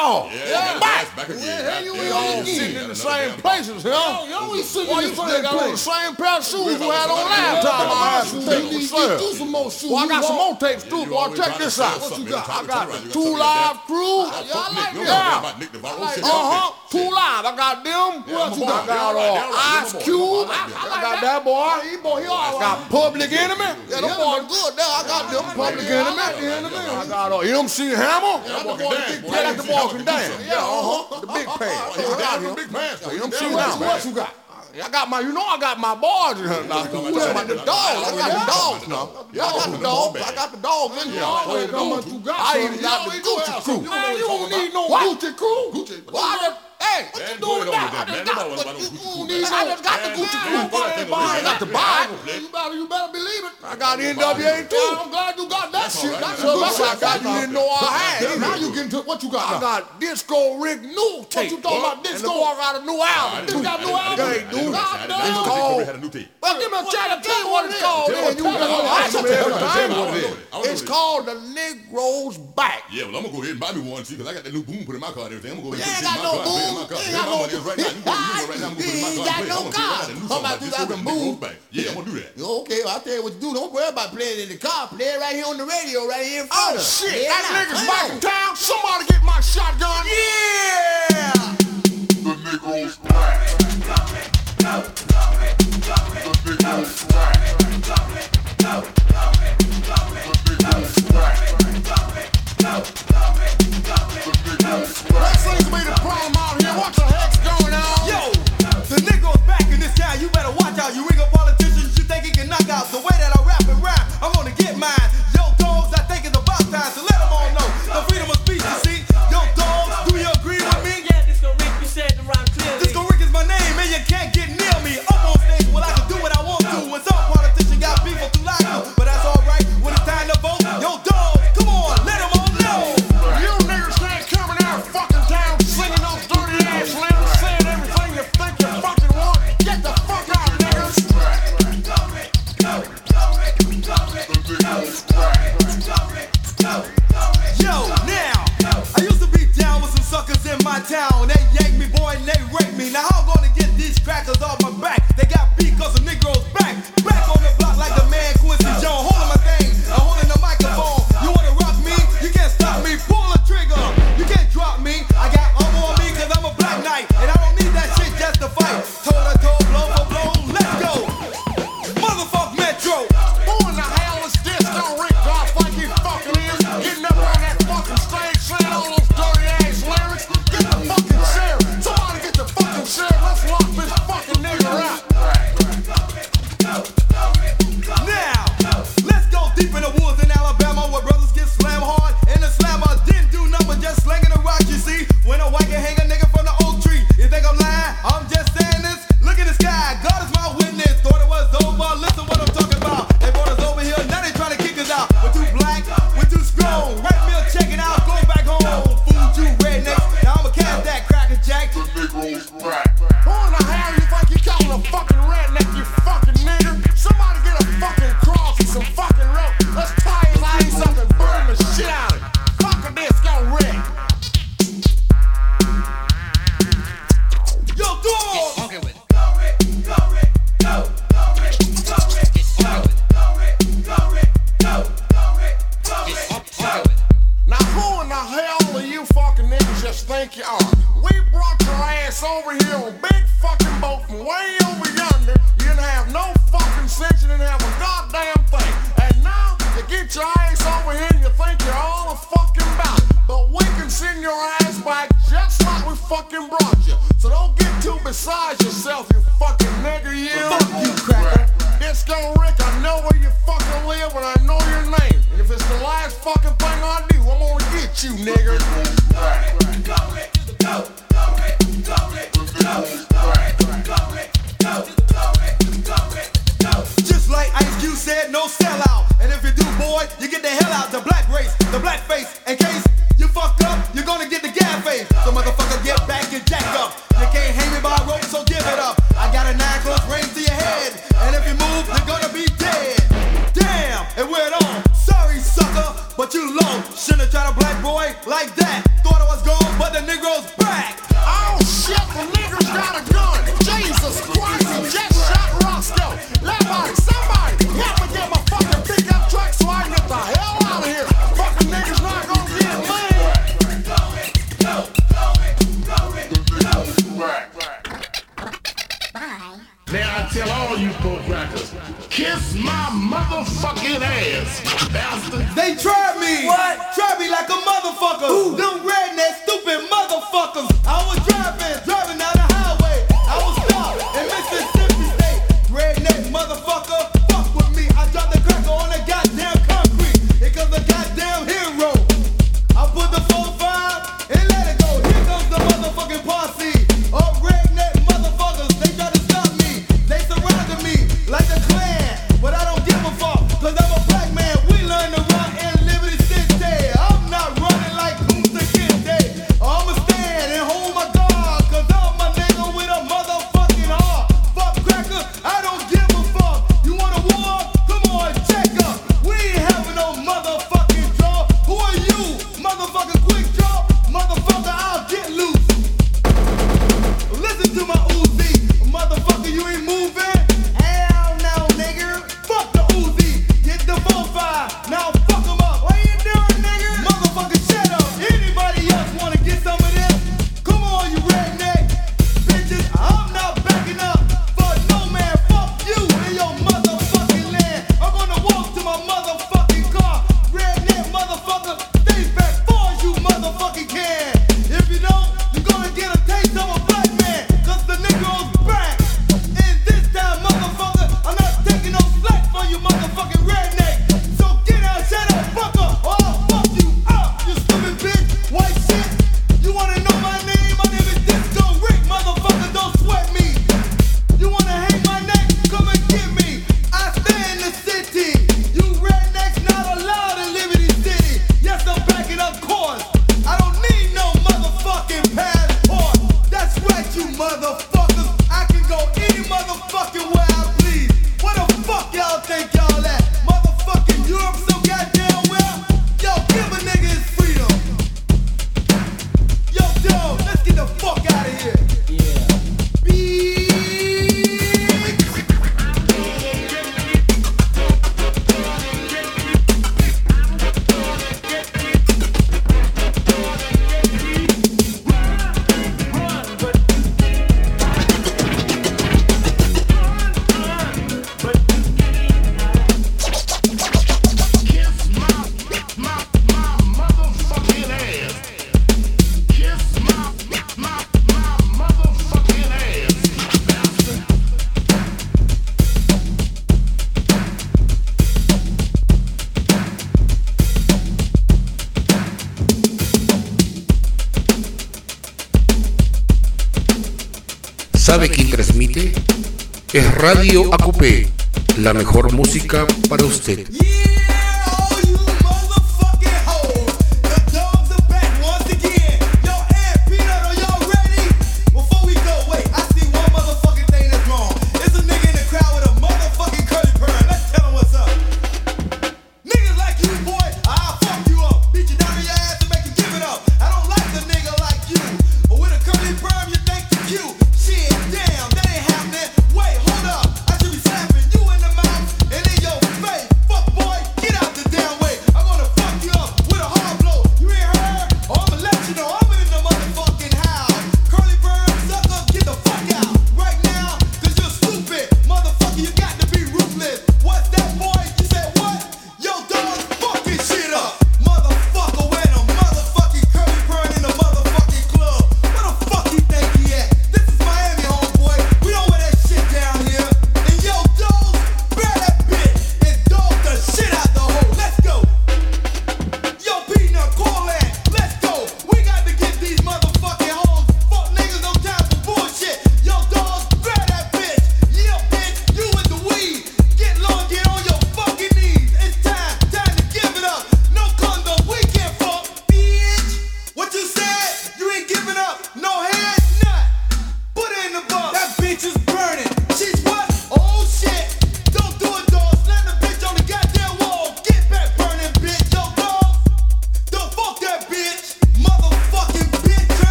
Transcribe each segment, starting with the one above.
y'all. Yeah, back again. Well, you all sitting in the same places, huh? Yo, we sitting Why in you the think same they got on the place? same pair of shoes we had on last time I asked you to take You them, need sir? to do some more shoes. Well, I got You some want- more tapes too, boy. Check this out. What you got? I got the Two Live Crew. Yeah, I like Yeah. that. Two Live. I got them. What you got? I got Ice Cube. I got that boy. I got Public Enemy. Yeah, them boys good there. I got them Public Enemy. I got MC Hammer. Yeah, that's the boy can dance. Yeah, the big pants. MC Hammer. What you got? I got my, I got my boys in here now. What about the dogs? I got the dogs now. Yeah, I got the dogs. I got the dogs in here. I even got the Gucci crew. Man, you don't need no Gucci crew. Why? Hey, what you doing with that? I just got the Gucci crew. I got the buy. You better believe it. I got NWA too. I'm glad you got that shit. That's what I got. You didn't know I had. Now you getting to what you got? I got Disco Rick new tape. What you talking about? Disco? I got a new album. You got a new album? It's called. Well, give me a chance to tell you what it's called. It's called The Negro's Back. Yeah, well, I'm gonna go ahead and buy me one, see, because I got that new boom put in my car and everything. I'm gonna go ahead and ain't got no boom. my car. How about you got the boom? Yeah, I'm gonna do that. Okay, well, I'll tell you what to do. Don't worry about playing it in the car. Play it right here on the radio, right here in front Oh, of us. shit. Yeah, That nigga's come back on. in town. Somebody get my shotgun. Yeah. The Negro's back. The Negro's back. That seems to be the problem out here. What the heck's going on? Yo, the Negro's back in this town. You better watch out. You ring up politicians, you think he can knock out. The way that I rap and rhyme, I'm gonna get mine. Yo, dogs, I think it's about time to let them all know the freedom of speech, you see. Yo, dogs, do you agree with me? Yeah, Disco Rick, you said the rhyme clearly. Disco Rick is my name, and you can't get near me. Up on stage, well, I can do what I want to. And some politician got people to like you, but that's alright when it's time to vote. Yo, dogs, come on, let them all know. You niggas ain't coming out fucking town singing those dirty ass lyrics, saying everything you think you fucking want. Get the fuck out, niggas. Yo, now, I used to be down with some suckers in my town. They yank me, boy, and they rape me. Now how I'm gonna get these crackers off my back? They got beat cause the Negro's back. Back on the block like the man Quincy Jones. Holding my thing, I'm holding the microphone. You wanna rock me? You can't stop me. Pull the trigger. You can't drop me. I got on me cause I'm a black knight. And I don't need that shit just to fight. Toe to toe, blow for blow, let's go. Motherfuck Metro. Who in the hell is Disco Rick? I think he fucking is. Getting up on that fucking stage saying all those dirty ass lyrics. Get the fucking sheriff. Somebody get the fucking sheriff. Let's lock this fucking nigga out. Now, let's go deep in the woods in Alabama where brothers get slammed hard. And the slammer didn't do nothing, just slinging a rock, you see. When a white can hang a nigga from the oak tree. You think I'm lying? I'm just saying this. Look at the sky, God is my witness. Thought it was over, listen what I'm talking about. They brought us over here, now they trying to kick us out. We're too black, we're too strong. Red Mill checking out, go back home. Food you rednecks, now I'ma catch that cracker jack. The Negro's back. Who in the hell you think you calling a fucking redneck, you fucking nigger? Somebody get a fucking cross and some fucking rope. Let's tie his ass up and burn the shit out of him. Fuck a Disco Rick. Yo, dog! Now who in the hell are you fucking niggas just think you are? We brought your ass over here on a big fucking boat from way over yonder. You didn't have no fucking sense, you didn't have a goddamn thing. And now you get your ass over here and you think you're all a fucking about it. But we can send your ass back just like we fucking brought you. So don't get too beside yourself, you fucking nigger, you. Fuck you, cracker. Disco Rick, I know where you fucking live and I know your name. And if it's the last fucking thing I do, I'm gonna get you, nigger. Just like Ice Cube said, no sellout. And if you do, boy, you get the hell out. The black race, the black face. In case you fuck up, you're gonna get the gas face. So motherfucker, get back and jack up. You can't hang me by a rope, so give it up. I got a 9-close range to your head. And if you move, you're gonna be dead. Damn, and we're on. Sorry, sucker, but you low. Shouldn't have tried a black boy like that. Thought I was gone, but the Negro's back. Oh shit, the niggas got a gun. Jesus Christ, he just shot Roscoe. Somebody, help me get my fucking pickup truck so I can get the hell out of here. Fucking niggas not gonna get laid. Now I tell all you folk crackers, kiss my motherfucking ass, bastard. They tried me. What? Tried me like a motherfucker. Ooh. Them redneck stupid motherfuckers. I was driving down the highway. I was stopped in Mississippi State. Redneck motherfucker, fuck with me. I dropped the cracker on the goddamn concrete. Here comes the goddamn hero. I put the 4-5 and let it go. Here comes the motherfucking posse. Oh, redneck motherfuckers, they try to stop me. They surrounded me like a clan, but I don't give a fuck, cause I'm a black man. We learn to run in Liberty City. I'm not running like Kunta Kinte. I'ma stand and hold my guard, cause I'm a nigga with a motherfucking heart. Fuck cracker, I don't give a fuck. You want a war? Come on, check up. We ain't having no motherfucking draw. Who are you? Motherfucking quick draw? Motherfucker, I'll get loose. Listen to my Uzi. Motherfucker, you ain't moving? Hell no, nigga. Fuck the Uzi. Get the 4-5. Now fuck them up. What you doing, nigga? Motherfucker, shut up. Anybody else wanna get some of this? Come on, you redneck bitches. I'm not backing up for no man. Fuck you in your motherfucking land. I'm gonna walk to my motherfucking car. Redneck motherfucker, stay back far as you motherfucking can. If you don't, you're gonna get a taste of a black man, cause the Negro's back. And this time, motherfucker, I'm not taking no slack for you motherfucking redneck. So get out, shut up, fuck up, or I'll fuck you up, you stupid bitch, white shit. You wanna know my name? My name is Disco Rick, motherfucker, don't sweat me. You wanna hang my neck? Come and get me. I stay in the city. You rednecks not allowed in Liberty City. Yes, I'm backing up course. I don't need no motherfucking passport. That's right, you motherfuckers. I can go any motherfucking way I please. Where the fuck y'all think y'all at? Motherfucking Europe so goddamn well? Yo, give a nigga his freedom. Yo, dog, let's get the fuck out of here. Big. Kiss my motherfucking ass. Kiss my motherfucking ass, bastard. ¿Sabe quién transmite? Es Radio ACOPE, la mejor música para usted. Yeah, all you motherfucking hoes. The dogs are back once again. Yo, Ed, Peanut, are y'all ready? Before we go, wait, I see one motherfucking thing that's wrong. It's a nigga in the crowd with a motherfucking curly perm. Let's tell him what's up. Niggas like you, boy, I'll fuck you up. Beat you down on your ass and make you give it up. I don't like a nigga like you. But with a curly perm, you think you're cute. Shit, damn, that ain't happening. Wait, hold up. I should be slapping you in the mouth and in your face. Fuck boy.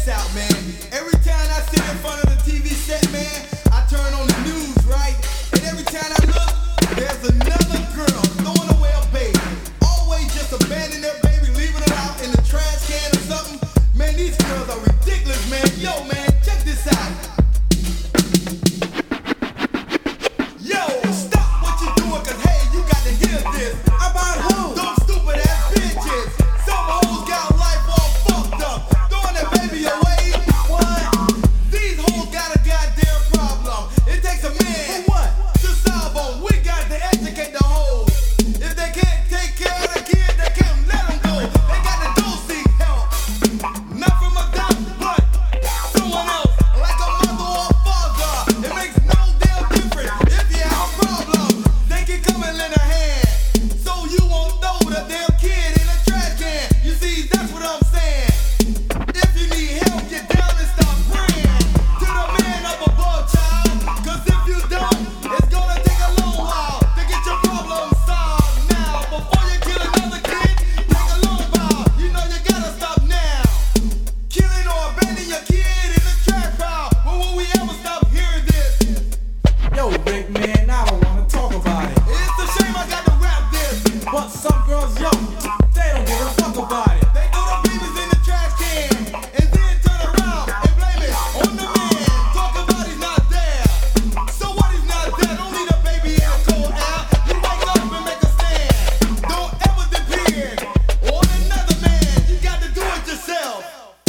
this out, man. Every time I sit in front of the TV set, man, I turn on the news, right? And every time I look, there's another girl throwing away a baby. Always just abandoning their baby, leaving it out in the trash can or something. Man, these girls are ridiculous, man. Yo, man, check this out. Yo, stop what you're doing, cause hey, you got to hear this. About who? Those stupid ass bitches. Some hoes got life all fucked up, throwing their baby away. What? These hoes got a goddamn problem. It takes a man. For what? To solve them. We got to educate the hoes. If they can't take care of the kid, they can't let them go. They got to go seek help. Not from a doctor, but someone else, like a mother or a father. It makes no damn difference. If you have a problem, they can come and lend a hand, so you won't throw the damn kid in a trash can. You see, that's what I'm saying. If you need help, get down and start praying to the man up above, child. Cause if you don't, it's gonna take a long while to get your problem solved. Now, before you kill another kid, take a long while. You know you gotta stop now. Killing or abandoning your kid in a trash pile. When will we ever stop hearing this? Yo, big man, I don't wanna talk about it. It's a shame I got to rap this. But some girls, yo, they don't give a fuck about it. They throw the babies in the trash can and then turn around and blame it on the man. Talk about he's not there. So what, he's not there? Don't leave a baby in a cold air. You wake up and make a stand. Don't ever depend on another man. You got to do it yourself.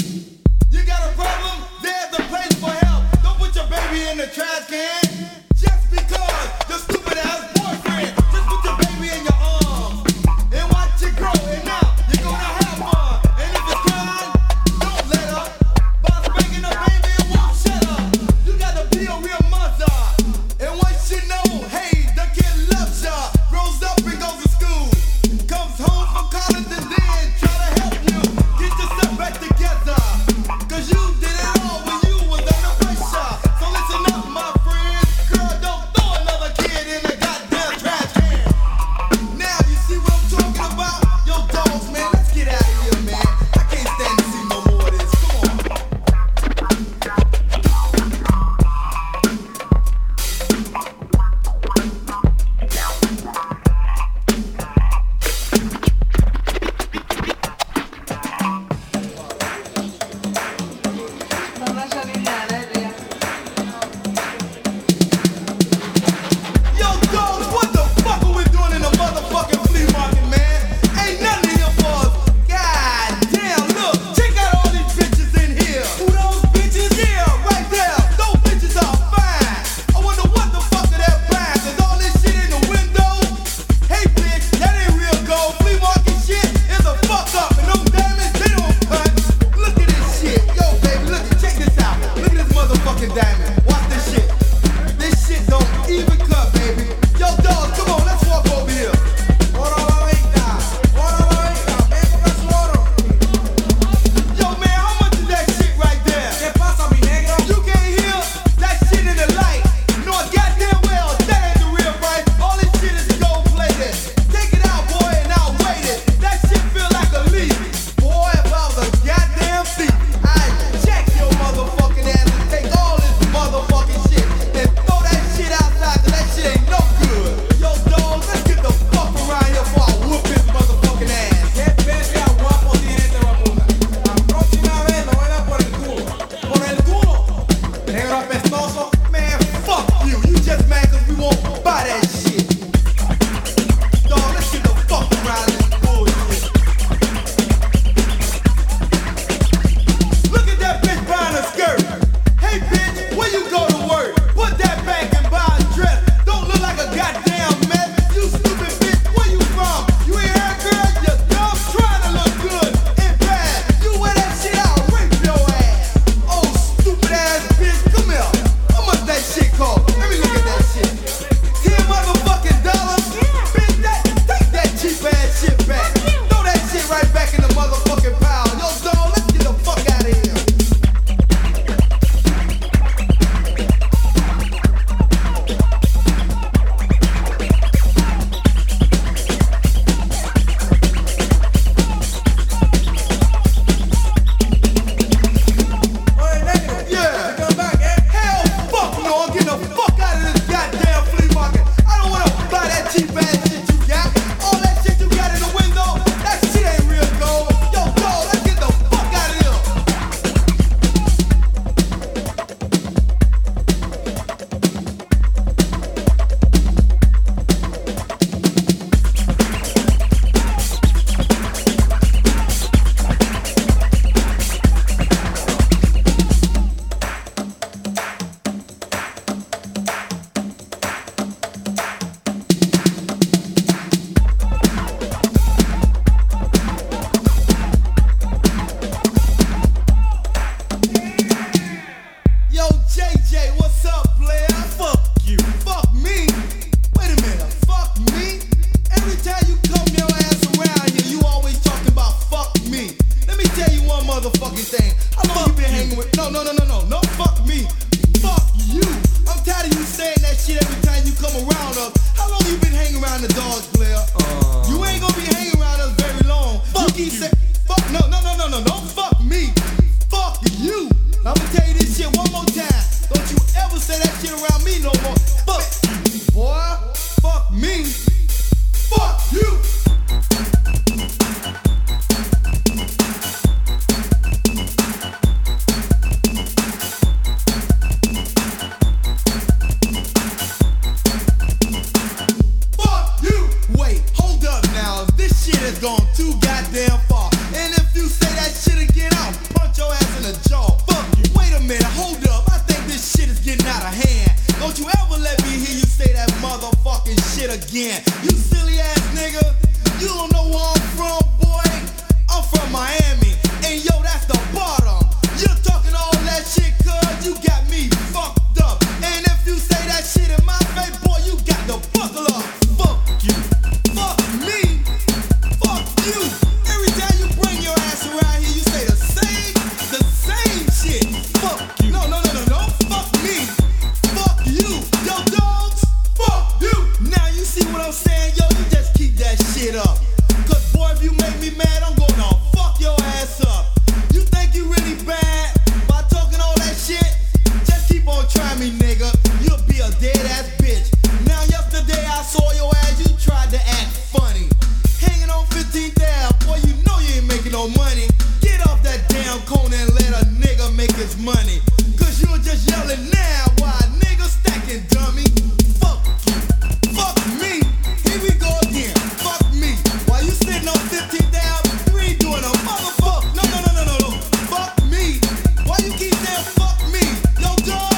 You got a problem? There's a place for help. Don't put your baby in the trash can just because your stupid ass boyfriend. Just put your baby in your arms and watch it grow. And now you're gonna have fun. And if it's crying, don't let up. By spanking the baby, it won't shut up. You gotta be a real mother. And once you know, hey, the kid loves ya, grows up and goes to school, comes home from college and then try to help you get yourself back together. Cause you did it all when you was under pressure. So listen up, my friend. long you been hanging with? No, fuck me. Fuck you. I'm tired of you saying that shit every time you come around us. How long you been hanging around the dogs, player? You ain't gonna be hanging around us very long. Fuck you. Fuck, no, don't fuck me. Fuck you. I'm gonna tell you this shit one more time. Don't you ever say that shit around me no more. Fuck you, boy. Fuck me. Fuck you. Has gone too goddamn far. And if you say that shit again, I'll punch your ass in the jaw. Fuck you. Wait a minute, hold up. I think this shit is getting out of hand. Don't you ever let me hear you say that motherfucking shit again. You silly ass nigga. You don't know where I'm from, boy. I'm from Miami. And yo, that's the bottom. You're talking all that shit cause you got me fucked up. And if you say that shit in my face, boy, you got to buckle up. Fuck you. Fuck me. You. Every time you bring your ass around here, you say the same shit. Fuck you. No, fuck me. Fuck you. Yo, dogs, fuck you. Now you see what I'm saying? Yo, you just keep that shit up. Cause boy, if you make me mad, I'm gonna fuck your ass up. You think you really bad by talking all that shit? Just keep on trying me, nigga. You'll be a dead ass bitch. Now yesterday I saw your ass, you tried to act funny. Hanging on 15th Ave, boy, you know you ain't making no money. Get off that damn corner and let a nigga make his money. Cause you're just yelling now while a nigga stacking, dummy. Fuck you. Fuck me. Here we go again. Fuck me. While you sitting on 15th Ave, you ain't doing a motherfucker. No. Fuck me. Why you keep saying fuck me? Yo, dog.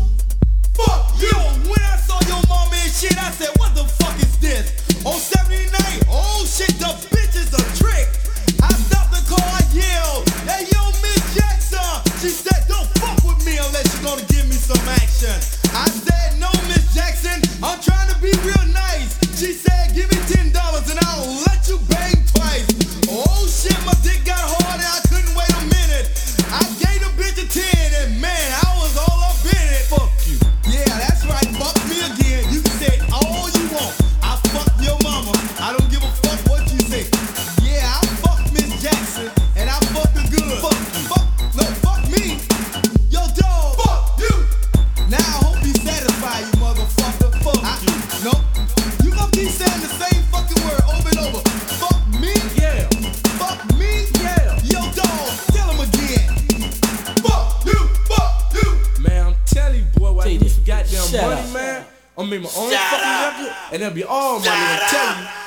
Fuck you. Yo, when I saw your mama and shit, I said, what the fuck is this? On 79, oh shit, the bitch is a trick. I stopped the car, I yelled, hey yo, Miss Jackson. She said, don't fuck with me unless you're gonna give me some action. I said, no, Miss Jackson, I'm trying to be real nice. She said, give me $10 and I'll let you bang twice. Oh shit, my dick got hard and I couldn't wait a minute. I gave the bitch a 10 and man, I was all up in it. Fuck you. Yeah, that's right, fuck me again. You can say all you want. Fuck your mama. I don't give a fuck what you say. Yeah, I fuck Miss Jackson and I fuck her good. Fuck me. Yo, dog. Fuck you. Now I hope you satisfy you, motherfucker. Fuck you. Nope. You gonna keep saying the same fucking word over and over. Fuck me. Yeah. Fuck me. Yeah. Yo, dog. Tell him again. Fuck you. Fuck you. Man, I'm telling you, boy, why you some goddamn money, man. I made my own fucking record, and that'll be all money. I'm telling you.